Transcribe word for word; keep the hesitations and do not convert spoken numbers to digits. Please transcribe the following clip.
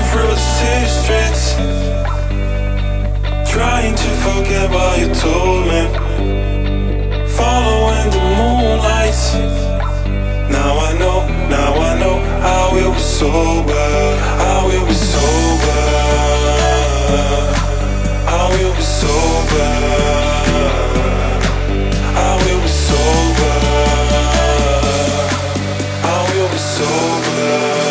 through the city streets, trying to forget what you told me, following the moonlight. Now I know, now I know I will be sober, I will be sober, I will be sober, I will be sober, I will be sober.